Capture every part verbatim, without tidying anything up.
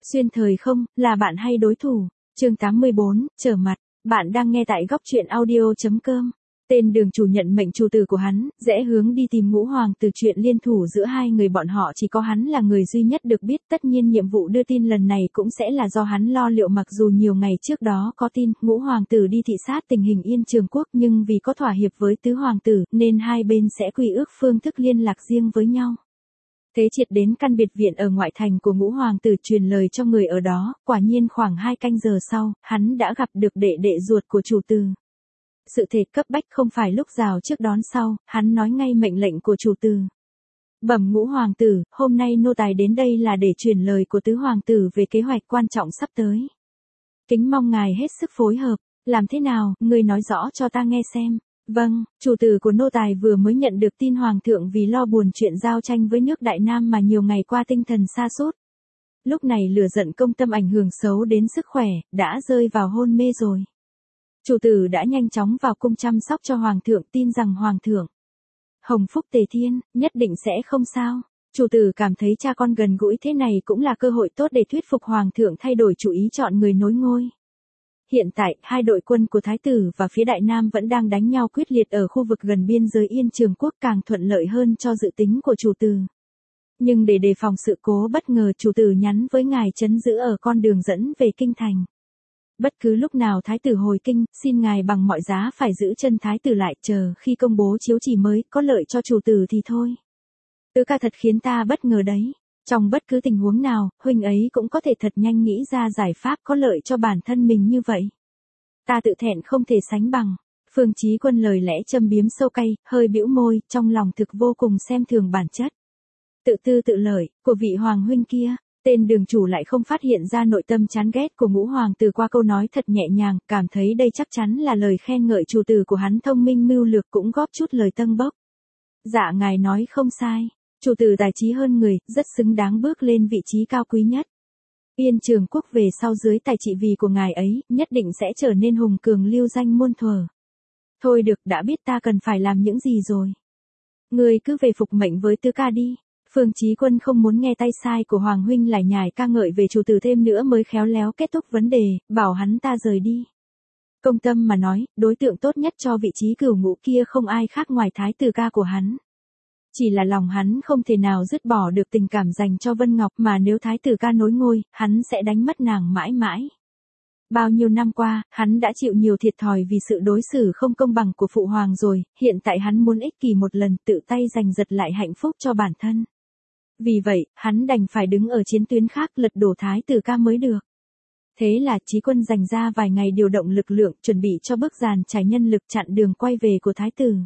Xuyên thời không, là bạn hay đối thủ? Chương tám mươi bốn, trở mặt. Bạn đang nghe tại góc truyện audio chấm com. Tên Đường Chủ nhận mệnh chủ tử của hắn, rẽ hướng đi tìm Ngũ Hoàng Tử. Chuyện liên thủ giữa hai người bọn họ chỉ có hắn là người duy nhất được biết. Tất nhiên nhiệm vụ đưa tin lần này cũng sẽ là do hắn lo liệu. Mặc dù nhiều ngày trước đó có tin Ngũ Hoàng Tử đi thị sát tình hình Yên Trường Quốc, nhưng vì có thỏa hiệp với Tứ Hoàng Tử nên hai bên sẽ quy ước phương thức liên lạc riêng với nhau. Thế Triệt đến căn biệt viện ở ngoại thành của Ngũ Hoàng Tử truyền lời cho người ở đó. Quả nhiên khoảng hai canh giờ sau, hắn đã gặp được đệ đệ ruột của chủ tử. Sự thể cấp bách không phải lúc rào trước đón sau, hắn nói ngay mệnh lệnh của chủ tử. Bẩm Ngũ Hoàng Tử, hôm nay nô tài đến đây là để truyền lời của Tứ Hoàng Tử về kế hoạch quan trọng sắp tới. Kính mong ngài hết sức phối hợp. Làm thế nào, ngươi nói rõ cho ta nghe xem. Vâng, chủ tử của nô tài vừa mới nhận được tin Hoàng thượng vì lo buồn chuyện giao tranh với nước Đại Nam mà nhiều ngày qua tinh thần sa sút. Lúc này lửa giận công tâm ảnh hưởng xấu đến sức khỏe, đã rơi vào hôn mê rồi. Chủ tử đã nhanh chóng vào cung chăm sóc cho Hoàng thượng, tin rằng Hoàng thượng hồng phúc tề thiên, nhất định sẽ không sao. Chủ tử cảm thấy cha con gần gũi thế này cũng là cơ hội tốt để thuyết phục Hoàng thượng thay đổi chủ ý chọn người nối ngôi. Hiện tại, hai đội quân của Thái tử và phía Đại Nam vẫn đang đánh nhau quyết liệt ở khu vực gần biên giới Yên Trường Quốc, càng thuận lợi hơn cho dự tính của chủ tử. Nhưng để đề phòng sự cố bất ngờ, chủ tử nhắn với ngài trấn giữ ở con đường dẫn về kinh thành. Bất cứ lúc nào Thái tử hồi kinh, xin ngài bằng mọi giá phải giữ chân Thái tử lại, chờ khi công bố chiếu chỉ mới có lợi cho chủ tử thì thôi. Tứ ca thật khiến ta bất ngờ đấy. Trong bất cứ tình huống nào, huynh ấy cũng có thể thật nhanh nghĩ ra giải pháp có lợi cho bản thân mình như vậy. Ta tự thẹn không thể sánh bằng. Phương Chí Quân lời lẽ châm biếm sâu cay, hơi bĩu môi, trong lòng thực vô cùng xem thường bản chất tự tư tự lợi của vị hoàng huynh kia. Tên Đường Chủ lại không phát hiện ra nội tâm chán ghét của Ngũ Hoàng Tử qua câu nói thật nhẹ nhàng, cảm thấy đây chắc chắn là lời khen ngợi chủ tử của hắn thông minh mưu lược, cũng góp chút lời tâng bốc. Dạ ngài nói không sai. Chủ tử tài trí hơn người, rất xứng đáng bước lên vị trí cao quý nhất. Yên Trường Quốc về sau dưới tài trị vì của ngài ấy, nhất định sẽ trở nên hùng cường lưu danh muôn thuở. Thôi được, đã biết ta cần phải làm những gì rồi. Ngươi cứ về phục mệnh với Tứ ca đi. Phương Chí Quân không muốn nghe tay sai của Hoàng huynh lải nhải ca ngợi về chủ tử thêm nữa mới khéo léo kết thúc vấn đề, bảo hắn ta rời đi. Công tâm mà nói, đối tượng tốt nhất cho vị trí cửu ngũ kia không ai khác ngoài Thái tử ca của hắn. Chỉ là lòng hắn không thể nào dứt bỏ được tình cảm dành cho Vân Ngọc, mà nếu Thái tử ca nối ngôi, hắn sẽ đánh mất nàng mãi mãi. Bao nhiêu năm qua, hắn đã chịu nhiều thiệt thòi vì sự đối xử không công bằng của phụ hoàng rồi, hiện tại hắn muốn ích kỷ một lần, tự tay giành giật lại hạnh phúc cho bản thân. Vì vậy, hắn đành phải đứng ở chiến tuyến khác lật đổ Thái tử ca mới được. Thế là Chí Quân dành ra vài ngày điều động lực lượng, chuẩn bị cho bước dàn trải nhân lực chặn đường quay về của Thái tử.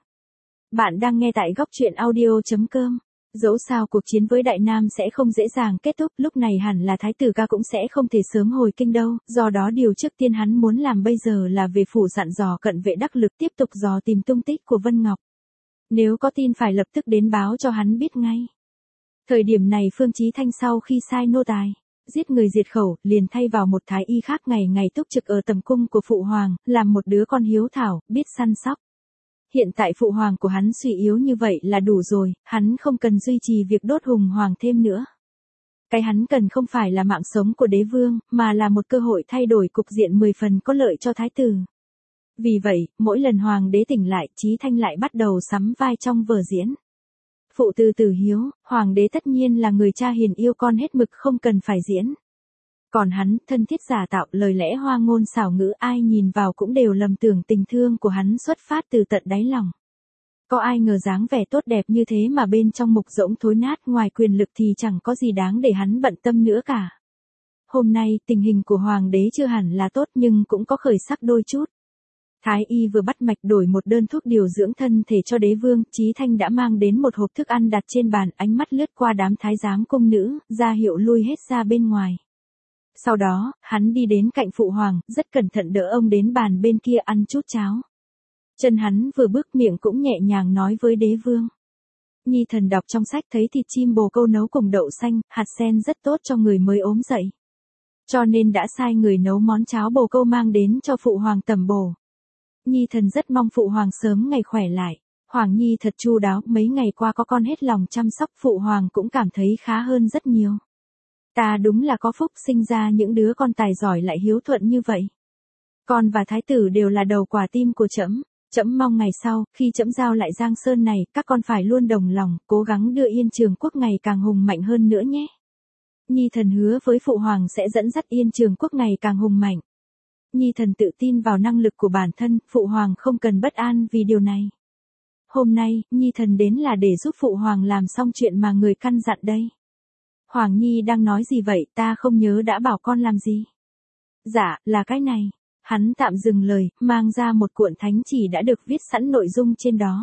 Bạn đang nghe tại góc truyện audio chấm com. Dẫu sao cuộc chiến với Đại Nam sẽ không dễ dàng kết thúc, lúc này hẳn là Thái tử ca cũng sẽ không thể sớm hồi kinh đâu, do đó điều trước tiên hắn muốn làm bây giờ là về phủ dặn dò cận vệ đắc lực tiếp tục dò tìm tung tích của Vân Ngọc. Nếu có tin phải lập tức đến báo cho hắn biết ngay. Thời điểm này Phương Chí Thanh sau khi sai nô tài giết người diệt khẩu, liền thay vào một thái y khác ngày ngày túc trực ở tầm cung của phụ hoàng, làm một đứa con hiếu thảo, biết săn sóc. Hiện tại phụ hoàng của hắn suy yếu như vậy là đủ rồi, hắn không cần duy trì việc đốt hùng hoàng thêm nữa. Cái hắn cần không phải là mạng sống của đế vương, mà là một cơ hội thay đổi cục diện mười phần có lợi cho thái tử. Vì vậy, mỗi lần hoàng đế tỉnh lại, Chí Thanh lại bắt đầu sắm vai trong vở diễn. Phụ từ tử hiếu, hoàng đế tất nhiên là người cha hiền yêu con hết mực, không cần phải diễn. Còn hắn, thân thiết giả tạo, lời lẽ hoa ngôn xảo ngữ, ai nhìn vào cũng đều lầm tưởng tình thương của hắn xuất phát từ tận đáy lòng. Có ai ngờ dáng vẻ tốt đẹp như thế mà bên trong mục rỗng thối nát, ngoài quyền lực thì chẳng có gì đáng để hắn bận tâm nữa cả. Hôm nay, tình hình của hoàng đế chưa hẳn là tốt nhưng cũng có khởi sắc đôi chút. Thái y vừa bắt mạch đổi một đơn thuốc điều dưỡng thân thể cho đế vương, Chí Thanh đã mang đến một hộp thức ăn đặt trên bàn, ánh mắt lướt qua đám thái giám cung nữ, ra hiệu lui hết ra bên ngoài. Sau đó, hắn đi đến cạnh phụ hoàng, rất cẩn thận đỡ ông đến bàn bên kia ăn chút cháo. Chân hắn vừa bước, miệng cũng nhẹ nhàng nói với đế vương. Nhi thần đọc trong sách thấy thịt chim bồ câu nấu cùng đậu xanh, hạt sen rất tốt cho người mới ốm dậy. Cho nên đã sai người nấu món cháo bồ câu mang đến cho phụ hoàng tẩm bổ. Nhi thần rất mong phụ hoàng sớm ngày khỏe lại. Hoàng Nhi thật chu đáo, mấy ngày qua có con hết lòng chăm sóc, phụ hoàng cũng cảm thấy khá hơn rất nhiều. Ta đúng là có phúc sinh ra những đứa con tài giỏi lại hiếu thuận như vậy. Con và thái tử đều là đầu quả tim của trẫm. Trẫm mong ngày sau, khi trẫm giao lại Giang Sơn này, các con phải luôn đồng lòng, cố gắng đưa Yên Trường Quốc ngày càng hùng mạnh hơn nữa nhé. Nhi thần hứa với phụ hoàng sẽ dẫn dắt Yên Trường Quốc ngày càng hùng mạnh. Nhi thần tự tin vào năng lực của bản thân, phụ hoàng không cần bất an vì điều này. Hôm nay, Nhi thần đến là để giúp phụ hoàng làm xong chuyện mà người căn dặn đây. Hoàng Nhi đang nói gì vậy, ta không nhớ đã bảo con làm gì. Dạ, là cái này. Hắn tạm dừng lời, mang ra một cuộn thánh chỉ đã được viết sẵn nội dung trên đó.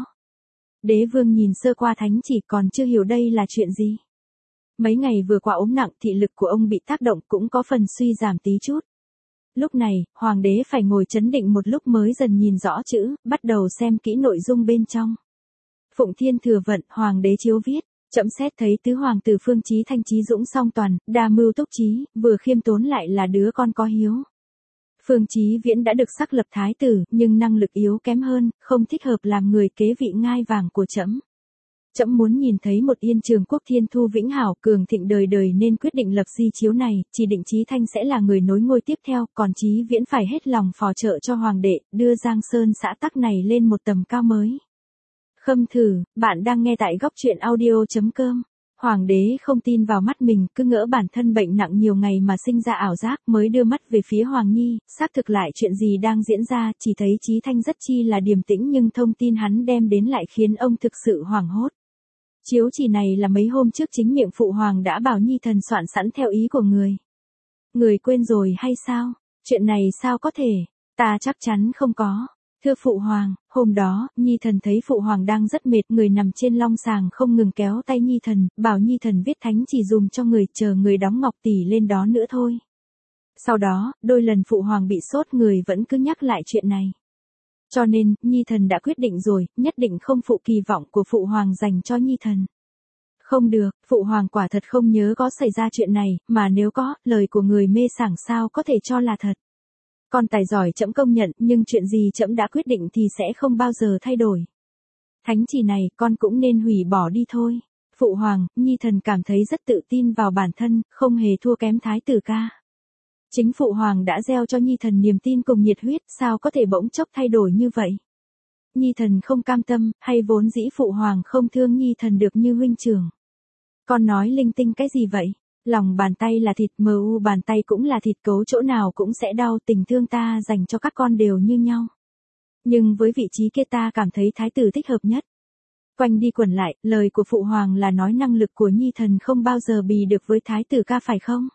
Đế vương nhìn sơ qua thánh chỉ còn chưa hiểu đây là chuyện gì. Mấy ngày vừa qua ốm nặng, thị lực của ông bị tác động cũng có phần suy giảm tí chút. Lúc này, hoàng đế phải ngồi trấn định một lúc mới dần nhìn rõ chữ, bắt đầu xem kỹ nội dung bên trong. Phụng Thiên Thừa Vận, hoàng đế chiếu viết. Trẫm xét thấy tứ hoàng tử Phương Chí Thanh trí dũng song toàn, đa mưu túc trí, vừa khiêm tốn lại là đứa con có hiếu. Phương Chí Viễn đã được sắc lập thái tử, nhưng năng lực yếu kém hơn, không thích hợp làm người kế vị ngai vàng của trẫm. Trẫm muốn nhìn thấy một Yên Trường Quốc thiên thu vĩnh hảo, cường thịnh đời đời nên quyết định lập di chiếu này, chỉ định Chí Thanh sẽ là người nối ngôi tiếp theo, còn Chí Viễn phải hết lòng phò trợ cho hoàng đệ, đưa Giang Sơn xã tắc này lên một tầm cao mới. Khâm thử, bạn đang nghe tại góc truyện audio.com. Hoàng đế không tin vào mắt mình, cứ ngỡ bản thân bệnh nặng nhiều ngày mà sinh ra ảo giác, mới đưa mắt về phía Hoàng Nhi, xác thực lại chuyện gì đang diễn ra, chỉ thấy Chí Thanh rất chi là điềm tĩnh nhưng thông tin hắn đem đến lại khiến ông thực sự hoảng hốt. Chiếu chỉ này là mấy hôm trước chính miệng phụ hoàng đã bảo Nhi thần soạn sẵn theo ý của người. Người quên rồi hay sao? Chuyện này sao có thể? Ta chắc chắn không có. Thưa phụ hoàng, hôm đó, Nhi thần thấy phụ hoàng đang rất mệt, người nằm trên long sàng không ngừng kéo tay Nhi thần, bảo Nhi thần viết thánh chỉ dùm cho người, chờ người đóng ngọc tỷ lên đó nữa thôi. Sau đó, đôi lần phụ hoàng bị sốt người vẫn cứ nhắc lại chuyện này. Cho nên, Nhi thần đã quyết định rồi, nhất định không phụ kỳ vọng của phụ hoàng dành cho Nhi thần. Không được, phụ hoàng quả thật không nhớ có xảy ra chuyện này, mà nếu có, lời của người mê sảng sao có thể cho là thật. Con tài giỏi trẫm công nhận, nhưng chuyện gì trẫm đã quyết định thì sẽ không bao giờ thay đổi. Thánh chỉ này, con cũng nên hủy bỏ đi thôi. Phụ hoàng, Nhi thần cảm thấy rất tự tin vào bản thân, không hề thua kém thái tử ca. Chính phụ hoàng đã gieo cho Nhi thần niềm tin cùng nhiệt huyết, sao có thể bỗng chốc thay đổi như vậy? Nhi thần không cam tâm, hay vốn dĩ phụ hoàng không thương Nhi thần được như huynh trưởng? Con nói linh tinh cái gì vậy? Lòng bàn tay là thịt, mờ u bàn tay cũng là thịt, cấu chỗ nào cũng sẽ đau, tình thương ta dành cho các con đều như nhau. Nhưng với vị trí kia ta cảm thấy thái tử thích hợp nhất. Quanh đi quẩn lại, lời của phụ hoàng là nói năng lực của Nhi thần không bao giờ bì được với thái tử ca phải không?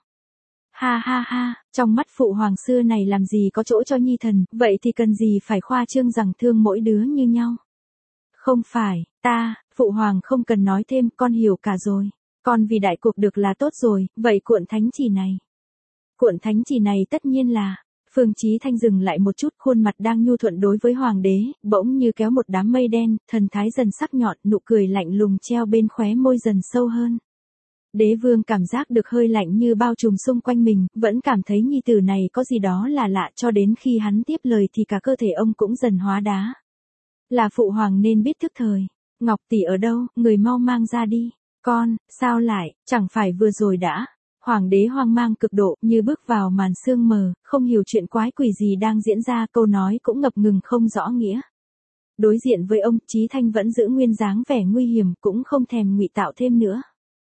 Ha ha ha, trong mắt phụ hoàng xưa này làm gì có chỗ cho Nhi thần, vậy thì cần gì phải khoa trương rằng thương mỗi đứa như nhau? Không phải, ta, phụ hoàng không cần nói thêm, con hiểu cả rồi. Con vì đại cục được là tốt rồi, vậy cuộn thánh chỉ này. Cuộn thánh chỉ này tất nhiên là, Phương Chí Thanh dừng lại một chút, khuôn mặt đang nhu thuận đối với hoàng đế, bỗng như kéo một đám mây đen, thần thái dần sắc nhọn, nụ cười lạnh lùng treo bên khóe môi dần sâu hơn. Đế vương cảm giác được hơi lạnh như bao trùm xung quanh mình, vẫn cảm thấy nhi tử này có gì đó là lạ, cho đến khi hắn tiếp lời thì cả cơ thể ông cũng dần hóa đá. Là phụ hoàng nên biết thức thời. Ngọc tỷ ở đâu, người mau mang ra đi. Con, sao lại, chẳng phải vừa rồi đã. Hoàng đế hoang mang cực độ, như bước vào màn sương mờ, không hiểu chuyện quái quỷ gì đang diễn ra, câu nói cũng ngập ngừng không rõ nghĩa. Đối diện với ông, Chí Thanh vẫn giữ nguyên dáng vẻ nguy hiểm, cũng không thèm ngụy tạo thêm nữa.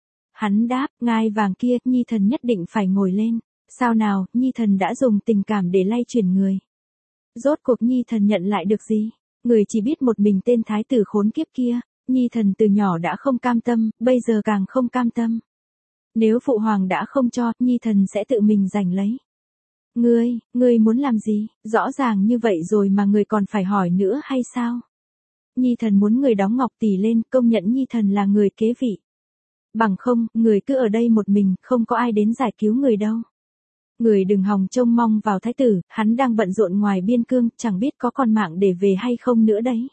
Hắn đáp, ngai vàng kia, Nhi thần nhất định phải ngồi lên. Sao nào, Nhi thần đã dùng tình cảm để lay chuyển người. Rốt cuộc Nhi thần nhận lại được gì? Người chỉ biết một mình tên thái tử khốn kiếp kia. Nhi thần từ nhỏ đã không cam tâm, bây giờ càng không cam tâm. Nếu phụ hoàng đã không cho, Nhi thần sẽ tự mình giành lấy. Ngươi, ngươi muốn làm gì? Rõ ràng như vậy rồi mà người còn phải hỏi nữa hay sao? Nhi thần muốn người đóng ngọc tỷ lên, công nhận Nhi thần là người kế vị. Bằng không, người cứ ở đây một mình, không có ai đến giải cứu người đâu. Người đừng hòng trông mong vào thái tử, hắn đang bận rộn ngoài biên cương, chẳng biết có còn mạng để về hay không nữa đấy.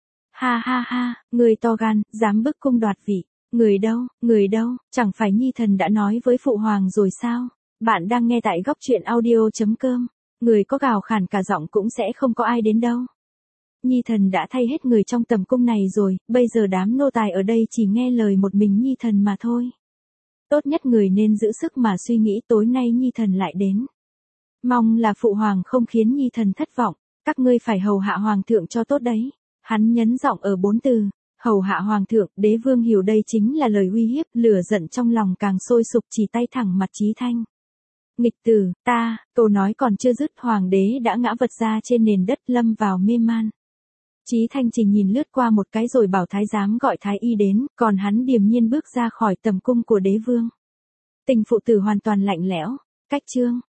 Ha ha ha, người to gan, dám bức cung đoạt vị. Người đâu, người đâu, chẳng phải Nhi thần đã nói với phụ hoàng rồi sao? Bạn đang nghe tại góc truyện audio.com. Người có gào khản cả giọng cũng sẽ không có ai đến đâu. Nhi thần đã thay hết người trong tầm cung này rồi, bây giờ đám nô tài ở đây chỉ nghe lời một mình Nhi thần mà thôi. Tốt nhất người nên giữ sức mà suy nghĩ tối nay nhi thần lại đến. Mong là phụ hoàng không khiến nhi thần thất vọng, các ngươi phải hầu hạ hoàng thượng cho tốt đấy. Hắn nhấn giọng ở bốn từ, hầu hạ hoàng thượng, đế vương hiểu đây chính là lời uy hiếp, lửa giận trong lòng càng sôi sục chỉ tay thẳng mặt Chí Thanh. Nghịch tử, ta, câu nói còn chưa dứt hoàng đế đã ngã vật ra trên nền đất lâm vào mê man. Chí Thanh chỉ nhìn lướt qua một cái rồi bảo thái giám gọi thái y đến, còn hắn điềm nhiên bước ra khỏi tầm cung của đế vương. Tình phụ tử hoàn toàn lạnh lẽo, cách chương.